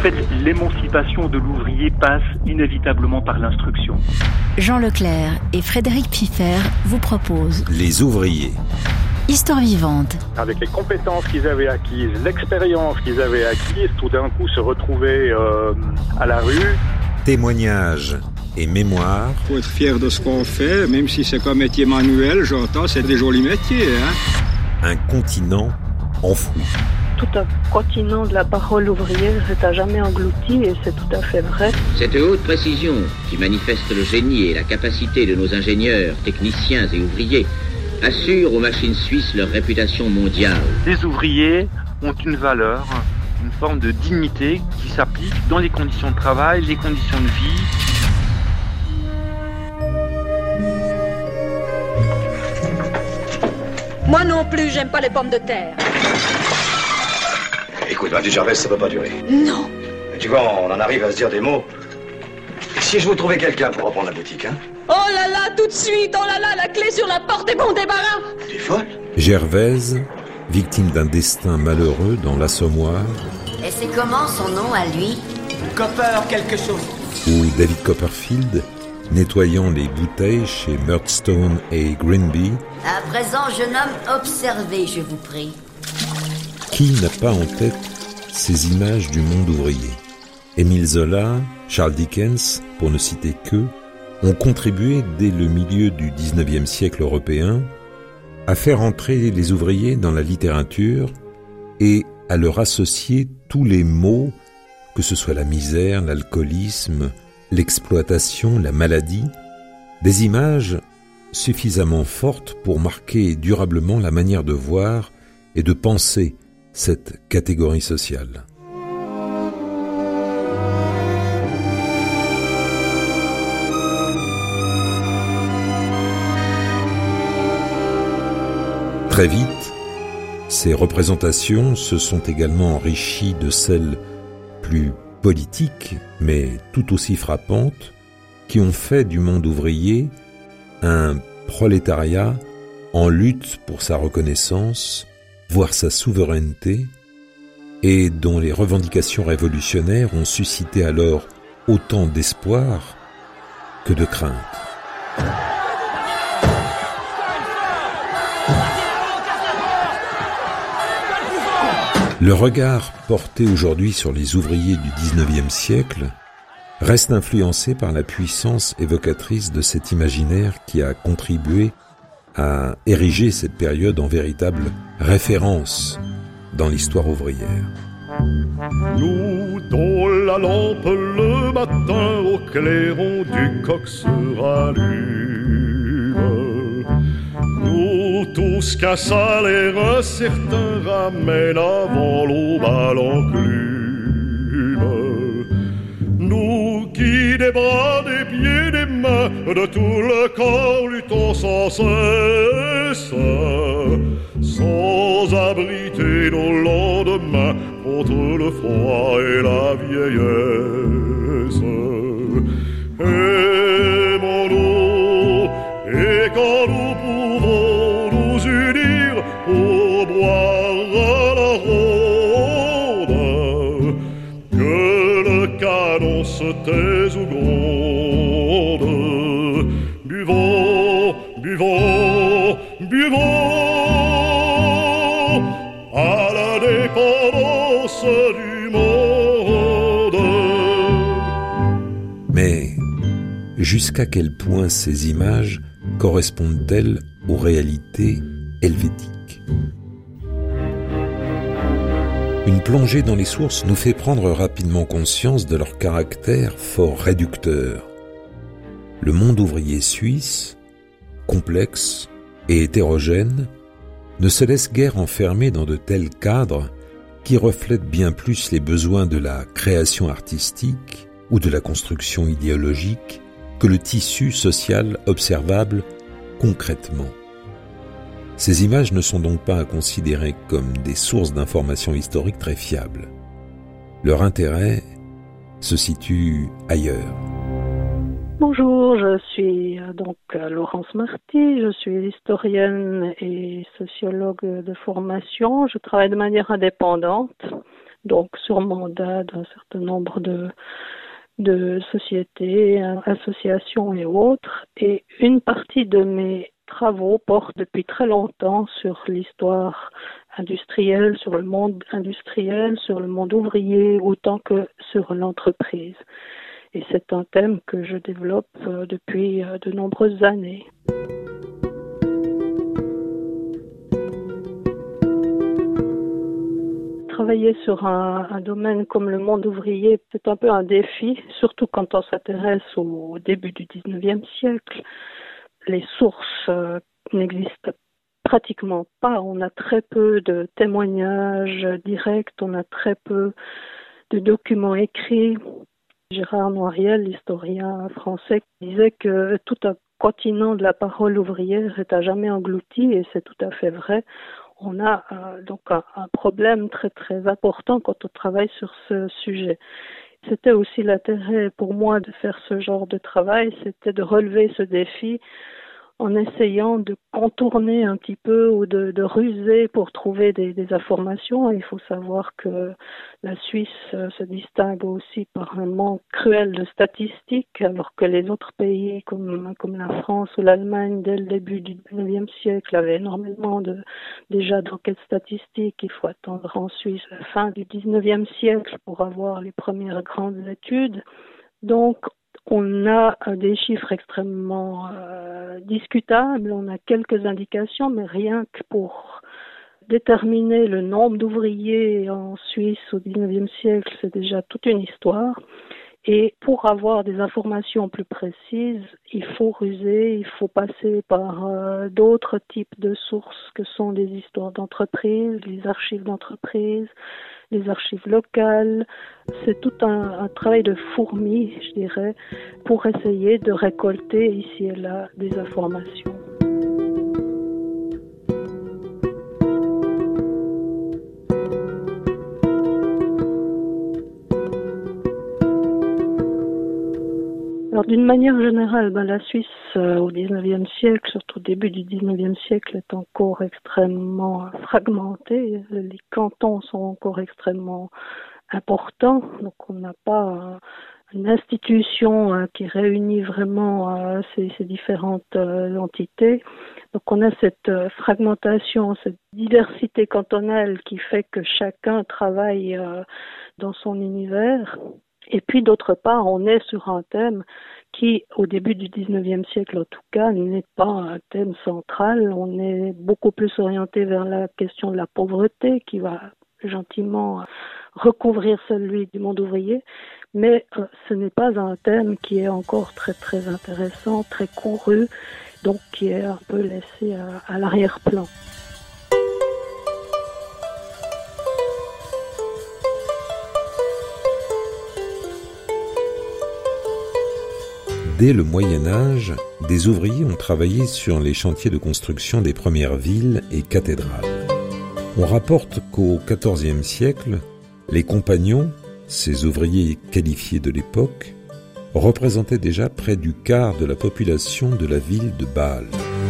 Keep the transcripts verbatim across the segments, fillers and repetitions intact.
fait, l'émancipation de l'ouvrier passe inévitablement par l'instruction. Jean Leclerc et Frédéric Piffert vous proposent Les ouvriers. Histoire vivante. Avec les compétences qu'ils avaient acquises, l'expérience qu'ils avaient acquise, tout d'un coup se retrouver euh, à la rue. Témoignages et mémoires. Il faut être fier de ce qu'on fait, même si c'est qu'un métier manuel, j'entends, c'est des jolis métiers. Hein. Un continent enfoui. Tout un continent de la parole ouvrière est à jamais englouti et c'est tout à fait vrai. Cette haute précision qui manifeste le génie et la capacité de nos ingénieurs, techniciens et ouvriers assure aux machines suisses leur réputation mondiale. Les ouvriers ont une valeur, une forme de dignité qui s'applique dans les conditions de travail, les conditions de vie. Moi non plus, j'aime pas les pommes de terre. Écoute, m'a dit Gervais, ça peut pas durer. Non. Et tu vois, on en arrive à se dire des mots. Et si je vous trouvais quelqu'un pour reprendre la boutique, hein? Oh là là, tout de suite, oh là là, la clé sur la porte est bon débarras. T'es folle? Gervaise, victime d'un destin malheureux dans l'Assommoir. Et c'est comment son nom à lui? Copper quelque chose. Ou David Copperfield, nettoyant les bouteilles chez Murdstone et Grinby. À présent, jeune homme, observez, je vous prie. Qui n'a pas en tête ces images du monde ouvrier? Émile Zola, Charles Dickens, pour ne citer qu'eux, ont contribué dès le milieu du dix-neuvième siècle européen à faire entrer les ouvriers dans la littérature et à leur associer tous les maux, que ce soit la misère, l'alcoolisme, l'exploitation, la maladie, des images suffisamment fortes pour marquer durablement la manière de voir et de penser cette catégorie sociale. Très vite, ces représentations se sont également enrichies de celles plus politiques, mais tout aussi frappantes, qui ont fait du monde ouvrier un prolétariat en lutte pour sa reconnaissance, voire sa souveraineté, et dont les revendications révolutionnaires ont suscité alors autant d'espoir que de crainte. Le regard porté aujourd'hui sur les ouvriers du dix-neuvième siècle reste influencé par la puissance évocatrice de cet imaginaire qui a contribué à ériger cette période en véritable référence dans l'histoire ouvrière. Nous, dont la lampe le matin au clairon du coq se rallume, nous tous qu'un salaire incertain ramène avant l'aube à l'enclume, nous qui des bras, des pieds, des mains, de tout le corps luttons sans cesse, sans abriter nos lendemains contre le froid et la vieillesse. Aimons-nous, et quand nous pouvons nous unir pour boire à la ronde, que le canon se taise ou gronde. Buvons, buvons, buvons à l'indépendance du monde. Mais jusqu'à quel point ces images correspondent-elles aux réalités helvétiques? Une plongée dans les sources nous fait prendre rapidement conscience de leur caractère fort réducteur. Le monde ouvrier suisse, complexe et hétérogène, ne se laisse guère enfermer dans de tels cadres qui reflètent bien plus les besoins de la création artistique ou de la construction idéologique que le tissu social observable concrètement. Ces images ne sont donc pas à considérer comme des sources d'informations historiques très fiables. Leur intérêt se situe ailleurs. Bonjour, je suis donc Laurence Marty, je suis historienne et sociologue de formation. Je travaille de manière indépendante donc sur mandat d'un certain nombre de, de sociétés, associations et autres. Et une partie de mes travaux porte depuis très longtemps sur l'histoire industrielle, sur le monde industriel, sur le monde ouvrier, autant que sur l'entreprise. Et c'est un thème que je développe depuis de nombreuses années. Travailler sur un, un domaine comme le monde ouvrier, c'est un peu un défi, surtout quand on s'intéresse au début du dix-neuvième siècle. Les sources euh, n'existent pratiquement pas. On a très peu de témoignages directs, on a très peu de documents écrits. Gérard Noiriel, l'historien français, disait que tout un continent de la parole ouvrière est à jamais englouti, et c'est tout à fait vrai. On a euh, donc un, un problème très très important quand on travaille sur ce sujet. C'était aussi l'intérêt pour moi de faire ce genre de travail, c'était de relever ce défi en essayant de contourner un petit peu ou de, de ruser pour trouver des, des informations. Il faut savoir que la Suisse se distingue aussi par un manque cruel de statistiques, alors que les autres pays comme, comme la France ou l'Allemagne, dès le début du dix-neuvième siècle, avaient énormément de, déjà d'enquêtes statistiques. Il faut attendre en Suisse la fin du dix-neuvième siècle pour avoir les premières grandes études. Donc, on a des chiffres extrêmement euh, discutables, on a quelques indications, mais rien que pour déterminer le nombre d'ouvriers en Suisse au dix-neuvième siècle, c'est déjà toute une histoire. Et pour avoir des informations plus précises, il faut ruser, il faut passer par euh, d'autres types de sources que sont les histoires d'entreprise, les archives d'entreprise, les archives locales. C'est tout un, un travail de fourmi, je dirais, pour essayer de récolter ici et là des informations. Alors d'une manière générale, ben, la Suisse euh, au dix-neuvième siècle, surtout au début du dix-neuvième siècle, est encore extrêmement fragmentée. Les cantons sont encore extrêmement importants, donc on n'a pas euh, une institution euh, qui réunit vraiment euh, ces, ces différentes euh, entités. Donc on a cette euh, fragmentation, cette diversité cantonale qui fait que chacun travaille euh, dans son univers. Et puis d'autre part, on est sur un thème qui, au début du dix-neuvième siècle en tout cas, n'est pas un thème central. On est beaucoup plus orienté vers la question de la pauvreté qui va gentiment recouvrir celui du monde ouvrier. Mais euh, ce n'est pas un thème qui est encore très très intéressant, très couru, donc qui est un peu laissé à, à l'arrière-plan. Dès le Moyen-Âge, des ouvriers ont travaillé sur les chantiers de construction des premières villes et cathédrales. On rapporte qu'au quatorzième siècle, les compagnons, ces ouvriers qualifiés de l'époque, représentaient déjà près du quart de la population de la ville de Bâle.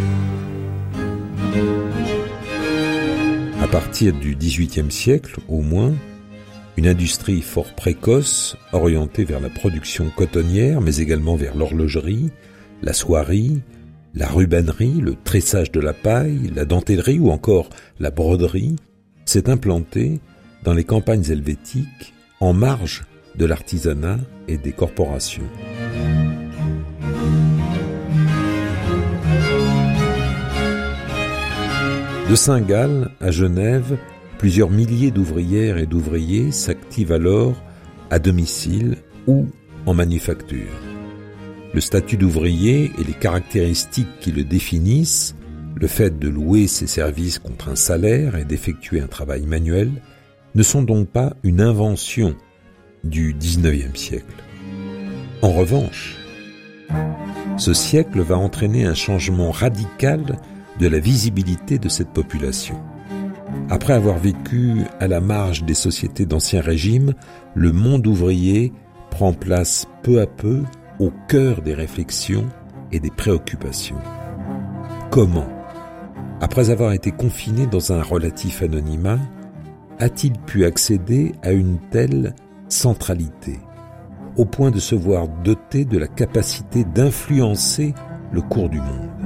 À partir du dix-huitième siècle, au moins, une industrie fort précoce, orientée vers la production cotonnière, mais également vers l'horlogerie, la soierie, la rubannerie, le tressage de la paille, la dentellerie ou encore la broderie, s'est implantée dans les campagnes helvétiques en marge de l'artisanat et des corporations. De Saint-Gall à Genève, plusieurs milliers d'ouvrières et d'ouvriers s'activent alors à domicile ou en manufacture. Le statut d'ouvrier et les caractéristiques qui le définissent, le fait de louer ses services contre un salaire et d'effectuer un travail manuel, ne sont donc pas une invention du dix-neuvième siècle. En revanche, ce siècle va entraîner un changement radical de la visibilité de cette population. Après avoir vécu à la marge des sociétés d'Ancien Régime, le monde ouvrier prend place peu à peu au cœur des réflexions et des préoccupations. Comment, après avoir été confiné dans un relatif anonymat, a-t-il pu accéder à une telle centralité, au point de se voir doté de la capacité d'influencer le cours du monde?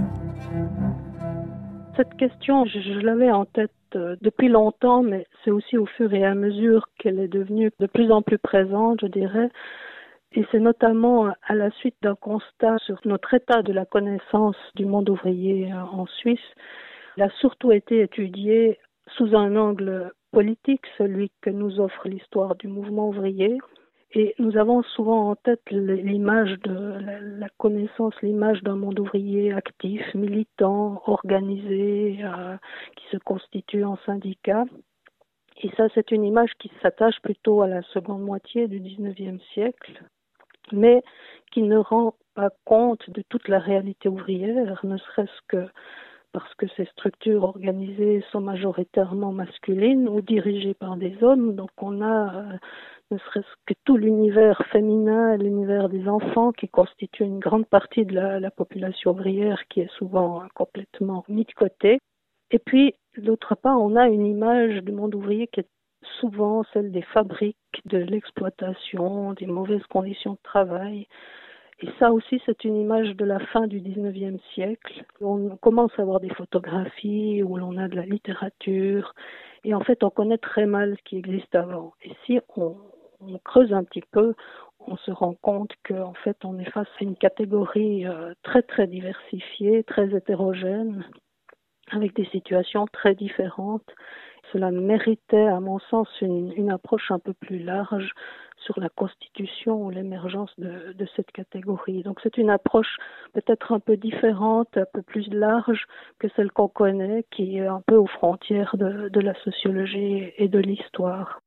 Cette question, je, je l'avais en tête euh, depuis longtemps, mais c'est aussi au fur et à mesure qu'elle est devenue de plus en plus présente, je dirais. Et c'est notamment à la suite d'un constat sur notre état de la connaissance du monde ouvrier en Suisse. Il a surtout été étudié sous un angle politique, celui que nous offre l'histoire du mouvement ouvrier. Et nous avons souvent en tête l'image de la, la connaissance, l'image d'un monde ouvrier actif, militant, organisé, euh, qui se constitue en syndicat. Et ça, c'est une image qui s'attache plutôt à la seconde moitié du dix-neuvième siècle, mais qui ne rend pas compte de toute la réalité ouvrière, ne serait-ce que parce que ces structures organisées sont majoritairement masculines ou dirigées par des hommes. Donc on a, euh, ne serait-ce que tout l'univers féminin, l'univers des enfants qui constitue une grande partie de la, la population ouvrière qui est souvent euh, complètement mis de côté. Et puis, d'autre part, on a une image du monde ouvrier qui est souvent celle des fabriques, de l'exploitation, des mauvaises conditions de travail. Et ça aussi, c'est une image de la fin du dix-neuvième siècle. On commence à avoir des photographies où l'on a de la littérature. Et en fait, on connaît très mal ce qui existe avant. Et si on, on creuse un petit peu, on se rend compte qu'en fait, on est face à une catégorie euh, très, très diversifiée, très hétérogène, avec des situations très différentes. Cela méritait, à mon sens, une, une approche un peu plus large sur la constitution ou l'émergence de, de cette catégorie. Donc c'est une approche peut-être un peu différente, un peu plus large que celle qu'on connaît, qui est un peu aux frontières de, de la sociologie et de l'histoire.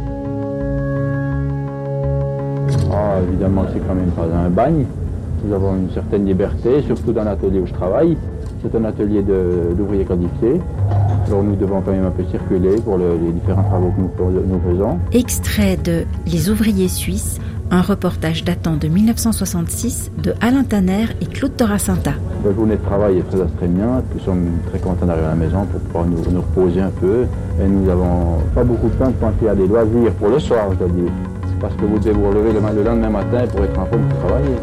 Ah, évidemment, c'est quand même pas un bagne. Nous avons une certaine liberté, surtout dans l'atelier où je travaille. C'est un atelier de, d'ouvriers qualifiés. Alors nous devons quand même un peu circuler pour le, les différents travaux que nous, nous faisons. Extrait de Les ouvriers suisses, un reportage datant de mille neuf cent soixante-six de Alain Tanner et Claude Toracinta. La journée de travail est très astreignante. Nous sommes très contents d'arriver à la maison pour pouvoir nous, nous reposer un peu. Et nous n'avons pas beaucoup de temps de penser à des loisirs pour le soir, je dois dire. C'est parce que vous devez vous relever le, le lendemain matin pour être en forme pour travailler.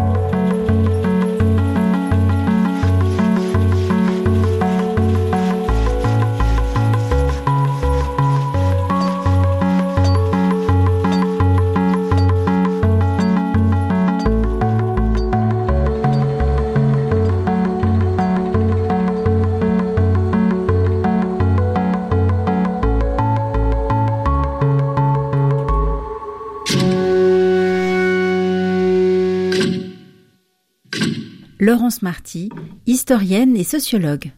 Laurence Marty, historienne et sociologue.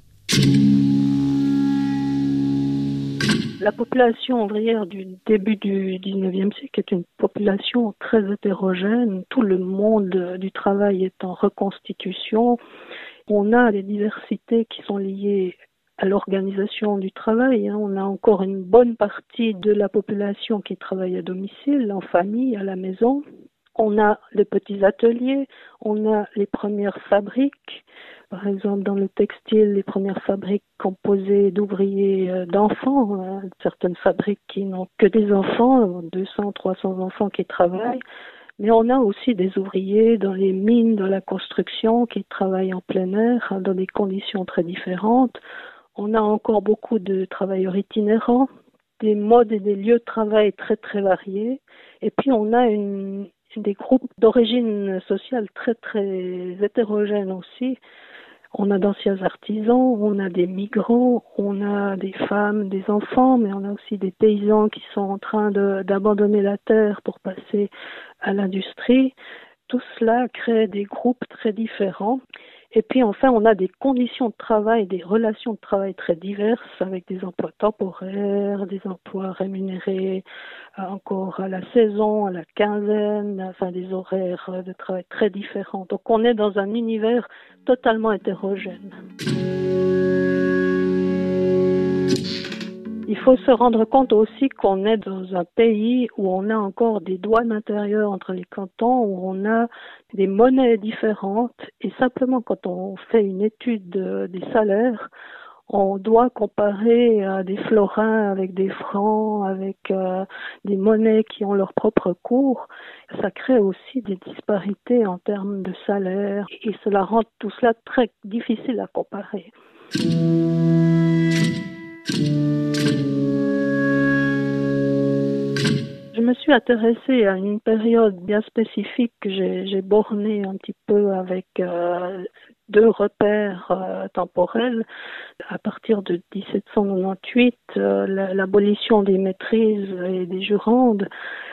La population ouvrière du début du dix-neuvième siècle est une population très hétérogène. Tout le monde du travail est en reconstitution. On a des diversités qui sont liées à l'organisation du travail. On a encore une bonne partie de la population qui travaille à domicile, en famille, à la maison. On a les petits ateliers, on a les premières fabriques. Par exemple, dans le textile, les premières fabriques composées d'ouvriers d'enfants. Hein. Certaines fabriques qui n'ont que des enfants, deux cents, trois cents enfants qui travaillent. Mais on a aussi des ouvriers dans les mines, dans la construction, qui travaillent en plein air, dans des conditions très différentes. On a encore beaucoup de travailleurs itinérants, des modes et des lieux de travail très très variés. Et puis on a une des groupes d'origine sociale très très hétérogènes aussi. On a d'anciens artisans, on a des migrants, on a des femmes, des enfants, mais on a aussi des paysans qui sont en train de, d'abandonner la terre pour passer à l'industrie. Tout cela crée des groupes très différents. Et puis enfin, on a des conditions de travail, des relations de travail très diverses avec des emplois temporaires, des emplois rémunérés encore à la saison, à la quinzaine, enfin des horaires de travail très différents. Donc on est dans un univers totalement hétérogène. Il faut se rendre compte aussi qu'on est dans un pays où on a encore des douanes intérieures entre les cantons, où on a des monnaies différentes. Et simplement, quand on fait une étude de, des salaires, On doit comparer euh, des florins avec des francs, avec euh, des monnaies qui ont leur propre cours. Ça crée aussi des disparités en termes de salaire et cela rend tout cela très difficile à comparer. Je me suis intéressée à une période bien spécifique que j'ai, j'ai borné un petit peu avec euh, deux repères euh, temporels. À partir de dix-sept cent quatre-vingt-dix-huit, euh, l'abolition des maîtrises et des jurandes.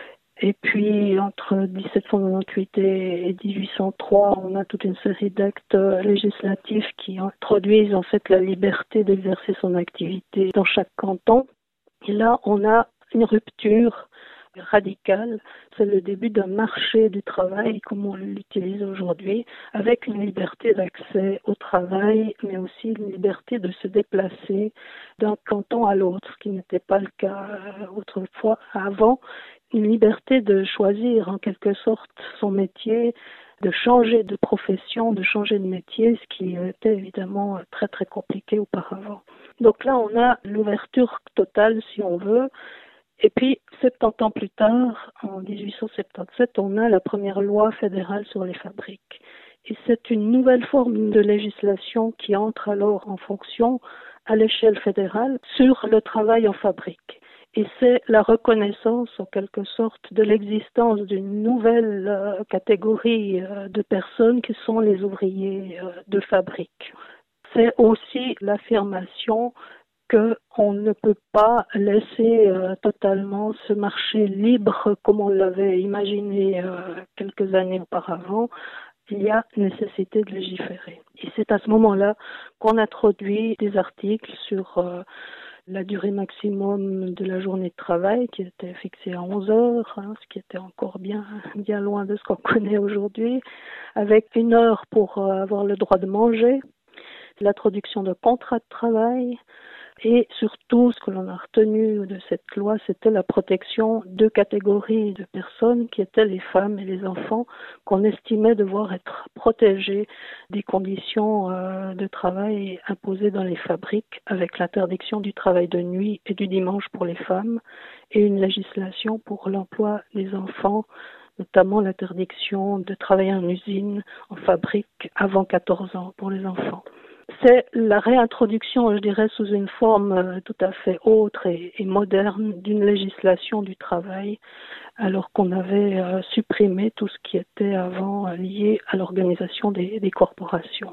Et puis, entre dix-sept cent quatre-vingt-dix-huit et dix-huit cent trois, on a toute une série d'actes législatifs qui introduisent en fait la liberté d'exercer son activité dans chaque canton. Et là, on a une rupture radicale. C'est le début d'un marché du travail, comme on l'utilise aujourd'hui, avec une liberté d'accès au travail, mais aussi une liberté de se déplacer d'un canton à l'autre, ce qui n'était pas le cas autrefois. Avant, une liberté de choisir en quelque sorte son métier, de changer de profession, de changer de métier, ce qui était évidemment très très compliqué auparavant. Donc là, on a l'ouverture totale, si on veut. Et puis, soixante-dix ans plus tard, en dix-huit cent soixante-dix-sept, on a la première loi fédérale sur les fabriques. Et c'est une nouvelle forme de législation qui entre alors en fonction à l'échelle fédérale sur le travail en fabrique. Et c'est la reconnaissance, en quelque sorte, de l'existence d'une nouvelle euh, catégorie euh, de personnes qui sont les ouvriers euh, de fabrique. C'est aussi l'affirmation qu'on ne peut pas laisser euh, totalement ce marché libre comme on l'avait imaginé euh, quelques années auparavant. Il y a nécessité de légiférer. Et c'est à ce moment-là qu'on introduit des articles sur euh, la durée maximum de la journée de travail qui était fixée à onze heures, hein, ce qui était encore bien, bien loin de ce qu'on connaît aujourd'hui, avec une heure pour euh, avoir le droit de manger, l'introduction de contrats de travail, et surtout, ce que l'on a retenu de cette loi, c'était la protection de catégories de personnes qui étaient les femmes et les enfants qu'on estimait devoir être protégés des conditions euh, de travail imposées dans les fabriques avec l'interdiction du travail de nuit et du dimanche pour les femmes et une législation pour l'emploi des enfants, notamment l'interdiction de travailler en usine, en fabrique avant quatorze ans pour les enfants. C'est la réintroduction, je dirais, sous une forme tout à fait autre et, et moderne d'une législation du travail, alors qu'on avait euh, supprimé tout ce qui était avant euh, lié à l'organisation des, des corporations.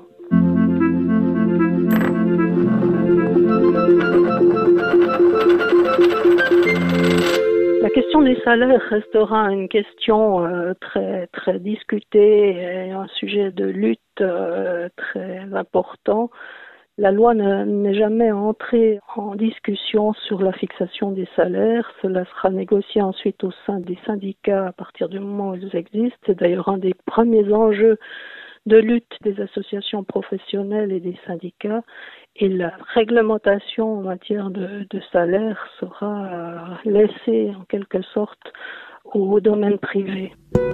La question des salaires restera une question euh, très très discutée et un sujet de lutte euh, très important. La loi ne, n'est jamais entrée en discussion sur la fixation des salaires. Cela sera négocié ensuite au sein des syndicats à partir du moment où ils existent. C'est d'ailleurs un des premiers enjeux de lutte des associations professionnelles et des syndicats. Et la réglementation en matière de, de salaire sera euh, laissée en quelque sorte au domaine privé.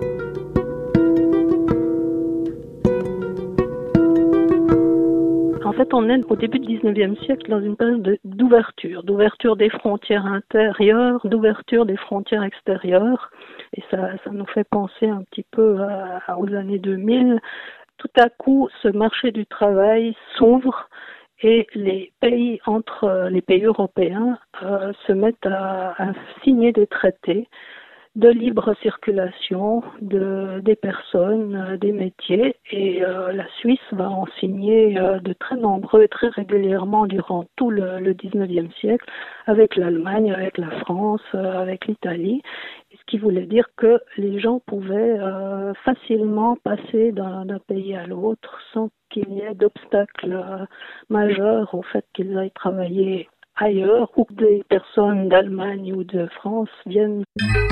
En fait, on est au début du dix-neuvième siècle dans une période de, d'ouverture, d'ouverture des frontières intérieures, d'ouverture des frontières extérieures. Et ça, ça nous fait penser un petit peu à, aux années deux mille. Tout à coup, ce marché du travail s'ouvre et les pays entre les pays européens euh, se mettent à, à signer des traités de libre circulation de, des personnes, euh, des métiers, et euh, la Suisse va en signer euh, de très nombreux et très régulièrement durant tout le, le dix-neuvième siècle, avec l'Allemagne, avec la France, euh, avec l'Italie, ce qui voulait dire que les gens pouvaient euh, facilement passer d'un, d'un pays à l'autre sans qu'il y ait d'obstacles euh, majeurs au fait qu'ils aillent travailler ailleurs ou que des personnes d'Allemagne ou de France viennent.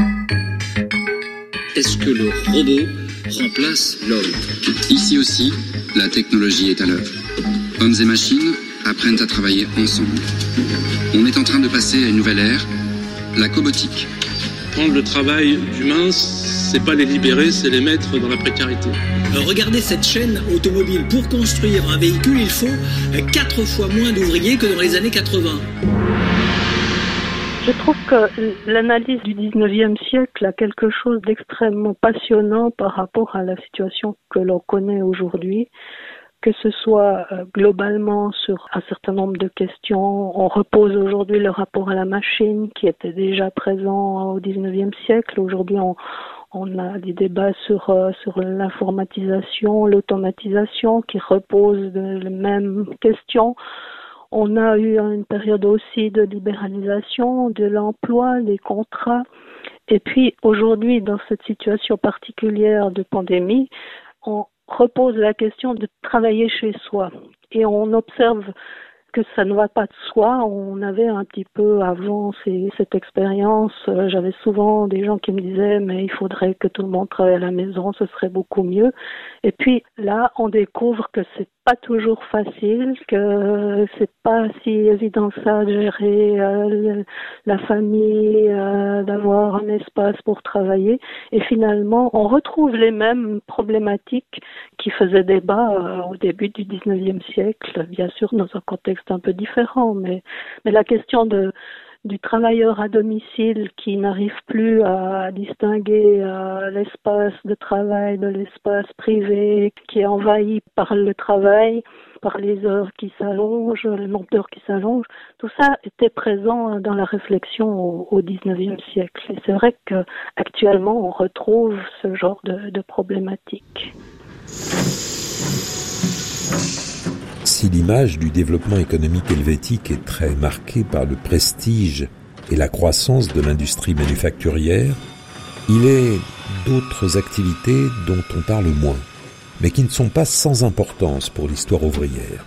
Est-ce que le robot remplace l'homme ? Ici aussi, la technologie est à l'œuvre. Hommes et machines apprennent à travailler ensemble. On est en train de passer à une nouvelle ère, la cobotique. Prendre le travail d'humain, c'est pas les libérer, c'est les mettre dans la précarité. Regardez cette chaîne automobile. Pour construire un véhicule, il faut quatre fois moins d'ouvriers que dans les années quatre-vingts. Je trouve que l'analyse du dix-neuvième siècle a quelque chose d'extrêmement passionnant par rapport à la situation que l'on connaît aujourd'hui. Que ce soit globalement sur un certain nombre de questions, on repose aujourd'hui le rapport à la machine qui était déjà présent au dix-neuvième siècle. Aujourd'hui, on, on a des débats sur, sur l'informatisation, l'automatisation qui reposent de les mêmes questions. On a eu une période aussi de libéralisation de l'emploi, des contrats. Et puis aujourd'hui, dans cette situation particulière de pandémie, on repose la question de travailler chez soi. Et on observe que ça ne va pas de soi. On avait un petit peu avant ces, cette expérience, euh, j'avais souvent des gens qui me disaient mais il faudrait que tout le monde travaille à la maison, ce serait beaucoup mieux. Et puis là, on découvre que c'est pas toujours facile, que c'est pas si évident ça de gérer euh, la famille, euh, d'avoir un espace pour travailler. Et finalement, on retrouve les mêmes problématiques qui faisaient débat euh, au début du dix-neuvième siècle, bien sûr dans un contexte un peu différent, mais, mais la question de du travailleur à domicile qui n'arrive plus à distinguer euh, l'espace de travail de l'espace privé, qui est envahi par le travail, par les heures qui s'allongent, le nombre d'heures qui s'allongent, tout ça était présent dans la réflexion au, au dix-neuvième siècle. Et c'est vrai qu'actuellement, on retrouve ce genre de, de problématiques. Si l'image du développement économique helvétique est très marquée par le prestige et la croissance de l'industrie manufacturière, il est d'autres activités dont on parle moins, mais qui ne sont pas sans importance pour l'histoire ouvrière.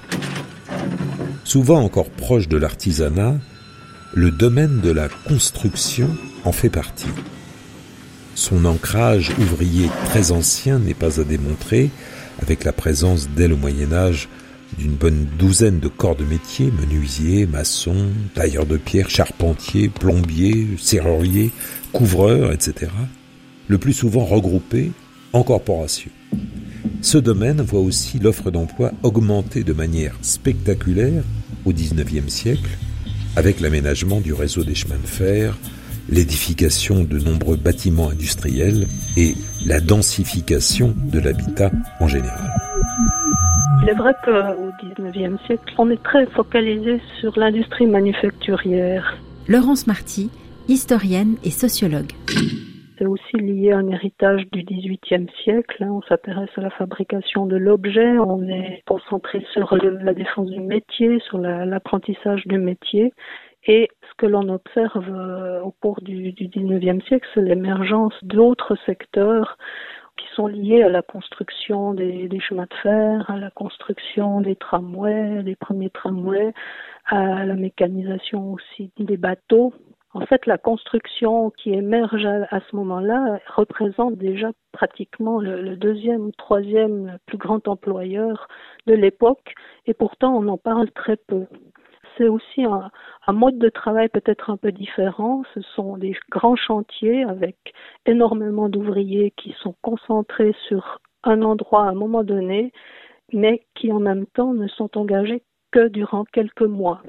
Souvent encore proche de l'artisanat, le domaine de la construction en fait partie. Son ancrage ouvrier très ancien n'est pas à démontrer, avec la présence dès le Moyen-Âge d'une bonne douzaine de corps de métier, menuisiers, maçons, tailleurs de pierre, charpentiers, plombiers, serruriers, couvreurs, et cetera, le plus souvent regroupés en corporations. Ce domaine voit aussi l'offre d'emploi augmenter de manière spectaculaire au dix-neuvième siècle, avec l'aménagement du réseau des chemins de fer, l'édification de nombreux bâtiments industriels et la densification de l'habitat en général. Il est vrai qu'au dix-neuvième siècle, on est très focalisé sur l'industrie manufacturière. Laurence Marty, historienne et sociologue. C'est aussi lié à un héritage du dix-huitième siècle. On s'intéresse à la fabrication de l'objet, on est concentré sur le, la défense du métier, sur la, l'apprentissage du métier. Et ce que l'on observe euh, au cours du, du dix-neuvième siècle, c'est l'émergence d'autres secteurs qui sont liés à la construction des, des chemins de fer, à la construction des tramways, des premiers tramways, à la mécanisation aussi des bateaux. En fait, la construction qui émerge à, à ce moment-là représente déjà pratiquement le, le deuxième ou troisième plus grand employeur de l'époque, et pourtant on en parle très peu. C'est aussi un, un mode de travail peut-être un peu différent. Ce sont des grands chantiers avec énormément d'ouvriers qui sont concentrés sur un endroit à un moment donné, mais qui en même temps ne sont engagés que durant quelques mois.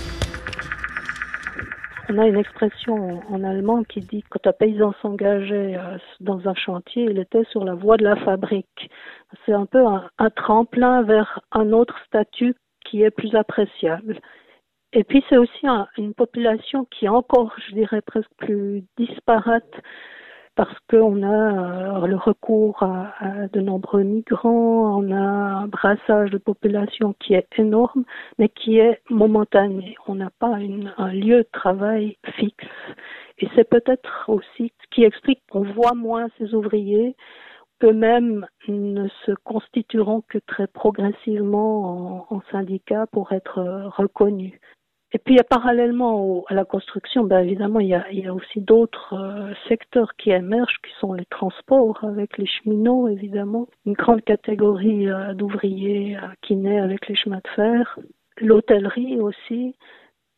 On a une expression en allemand qui dit que quand un paysan s'engageait dans un chantier, il était sur la voie de la fabrique. C'est un peu un, un tremplin vers un autre statut qui est plus appréciable. Et puis c'est aussi un, une population qui est encore, je dirais, presque plus disparate parce qu'on a euh, le recours à, à de nombreux migrants, on a un brassage de population qui est énorme, mais qui est momentané. On n'a pas une, un lieu de travail fixe. Et c'est peut-être aussi ce qui explique qu'on voit moins ces ouvriers. Eux-mêmes ne se constitueront que très progressivement en, en syndicats pour être euh, reconnus. Et puis, parallèlement au, à la construction, ben évidemment, il y a, il y a aussi d'autres euh, secteurs qui émergent, qui sont les transports, avec les cheminots, évidemment. Une grande catégorie euh, d'ouvriers euh, qui naît avec les chemins de fer. L'hôtellerie aussi,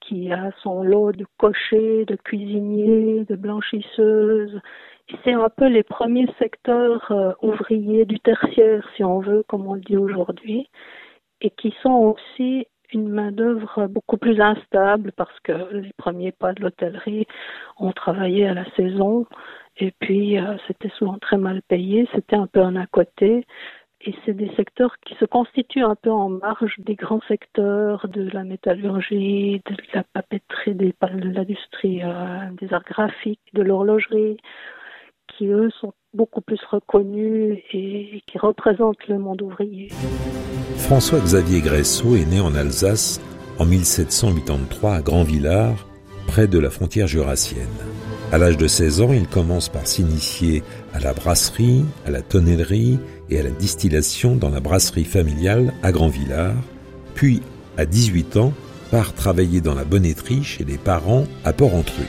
qui a son lot de cochers, de cuisiniers, de blanchisseuses. C'est un peu les premiers secteurs euh, ouvriers du tertiaire, si on veut, comme on le dit aujourd'hui, et qui sont aussi une main-d'œuvre beaucoup plus instable parce que les premiers pas de l'hôtellerie ont travaillé à la saison et puis euh, c'était souvent très mal payé, c'était un peu un à côté. Et c'est des secteurs qui se constituent un peu en marge des grands secteurs de la métallurgie, de la papeterie, des, de l'industrie, euh, des arts graphiques, de l'horlogerie, qui eux sont beaucoup plus reconnus et qui représentent le monde ouvrier. François-Xavier Graisseau est né en Alsace en mille sept cent quatre-vingt-treize à Grand-Villard, près de la frontière jurassienne. À l'âge de seize ans, il commence par s'initier à la brasserie, à la tonnellerie et à la distillation dans la brasserie familiale à Grand-Villard, puis à dix-huit ans, part travailler dans la bonnetterie chez les parents à Porrentruy.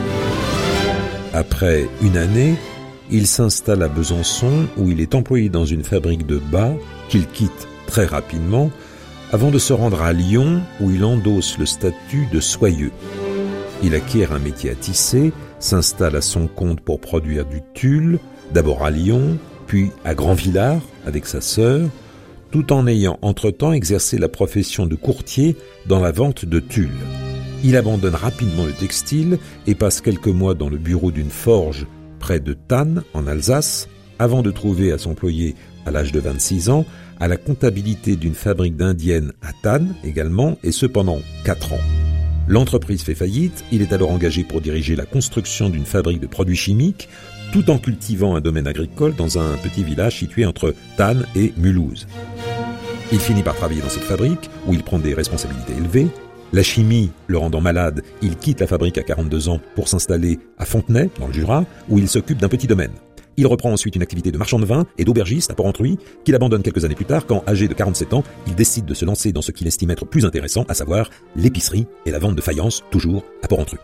Après une année, il s'installe à Besançon où il est employé dans une fabrique de bas qu'il quitte très rapidement avant de se rendre à Lyon où il endosse le statut de soyeux. Il acquiert un métier à tisser, s'installe à son compte pour produire du tulle, d'abord à Lyon, puis à Grand-Villard avec sa sœur, tout en ayant entre-temps exercé la profession de courtier dans la vente de tulle. Il abandonne rapidement le textile et passe quelques mois dans le bureau d'une forge près de Thann, en Alsace, avant de trouver à s'employer, à l'âge de vingt-six ans, à la comptabilité d'une fabrique d'indiennes à Thann également, et ce pendant quatre ans. L'entreprise fait faillite, il est alors engagé pour diriger la construction d'une fabrique de produits chimiques, tout en cultivant un domaine agricole dans un petit village situé entre Thann et Mulhouse. Il finit par travailler dans cette fabrique, où il prend des responsabilités élevées. La chimie le rendant malade, il quitte la fabrique à quarante-deux ans pour s'installer à Fontenay, dans le Jura, où il s'occupe d'un petit domaine. Il reprend ensuite une activité de marchand de vin et d'aubergiste à Porrentruy, qu'il abandonne quelques années plus tard quand, âgé de quarante-sept ans, il décide de se lancer dans ce qu'il estime être plus intéressant, à savoir l'épicerie et la vente de faïence, toujours à Porrentruy.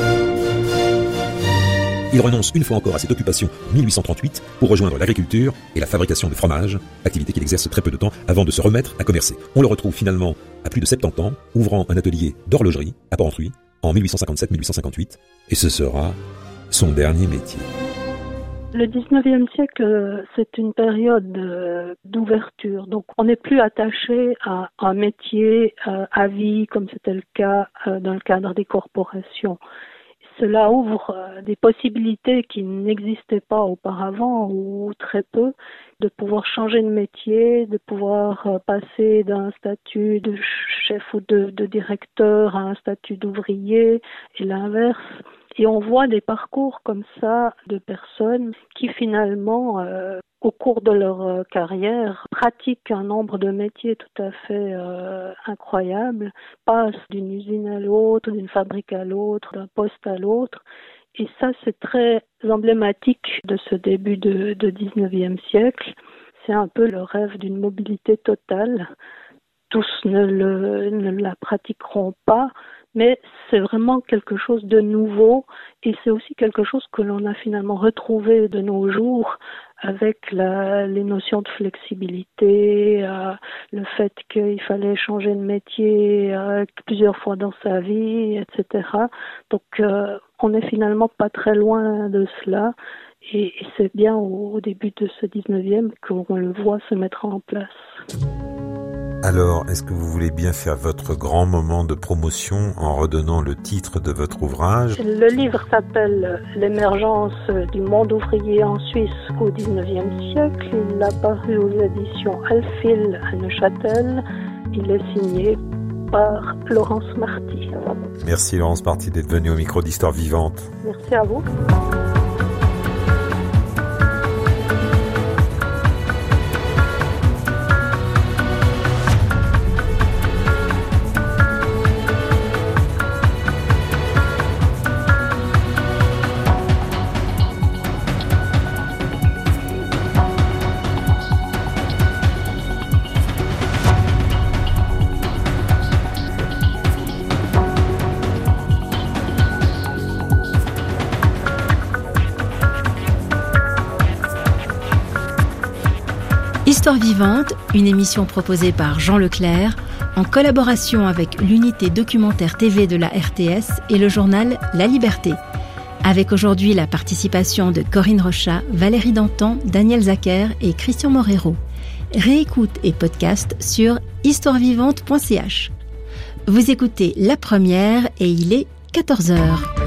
Il renonce une fois encore à cette occupation en mille huit cent trente-huit pour rejoindre l'agriculture et la fabrication de fromage, activité qu'il exerce très peu de temps avant de se remettre à commercer. On le retrouve finalement à plus de soixante-dix ans, ouvrant un atelier d'horlogerie à Porrentruy en mille huit cent cinquante-sept mille huit cent cinquante-huit, et ce sera son dernier métier. Le dix-neuvième siècle, c'est une période d'ouverture. Donc, on n'est plus attaché à un métier à vie, comme c'était le cas dans le cadre des corporations. Cela ouvre des possibilités qui n'existaient pas auparavant, ou très peu, de pouvoir changer de métier, de pouvoir passer d'un statut de chef ou de, de directeur à un statut d'ouvrier, et l'inverse. Et on voit des parcours comme ça de personnes qui finalement, euh, au cours de leur euh, carrière, pratiquent un nombre de métiers tout à fait euh, incroyable, passent d'une usine à l'autre, d'une fabrique à l'autre, d'un poste à l'autre. Et ça, c'est très emblématique de ce début de, de dix-neuvième siècle. C'est un peu le rêve d'une mobilité totale. Tous ne, le, ne la pratiqueront pas, mais c'est vraiment quelque chose de nouveau et c'est aussi quelque chose que l'on a finalement retrouvé de nos jours avec la, les notions de flexibilité, euh, le fait qu'il fallait changer de métier euh, plusieurs fois dans sa vie, et cetera. Donc euh, on n'est finalement pas très loin de cela et, et c'est bien au, au début de ce dix-neuvième qu'on le voit se mettre en place. Alors, est-ce que vous voulez bien faire votre grand moment de promotion en redonnant le titre de votre ouvrage ? Le livre s'appelle « L'émergence du monde ouvrier en Suisse au dix-neuvième siècle ». Il a paru aux éditions Alphil à Neuchâtel. Il est signé par Laurence Marty. Merci Laurence Marty d'être venue au micro d'Histoire Vivante. Merci à vous. Histoire vivante, une émission proposée par Jean Leclerc, en collaboration avec l'unité documentaire T V de la R T S et le journal La Liberté. Avec aujourd'hui la participation de Corinne Rochat, Valérie Dantan, Daniel Zacher et Christian Morero. Réécoute et podcast sur histoire vivante point c h. Vous écoutez La Première et il est quatorze heures.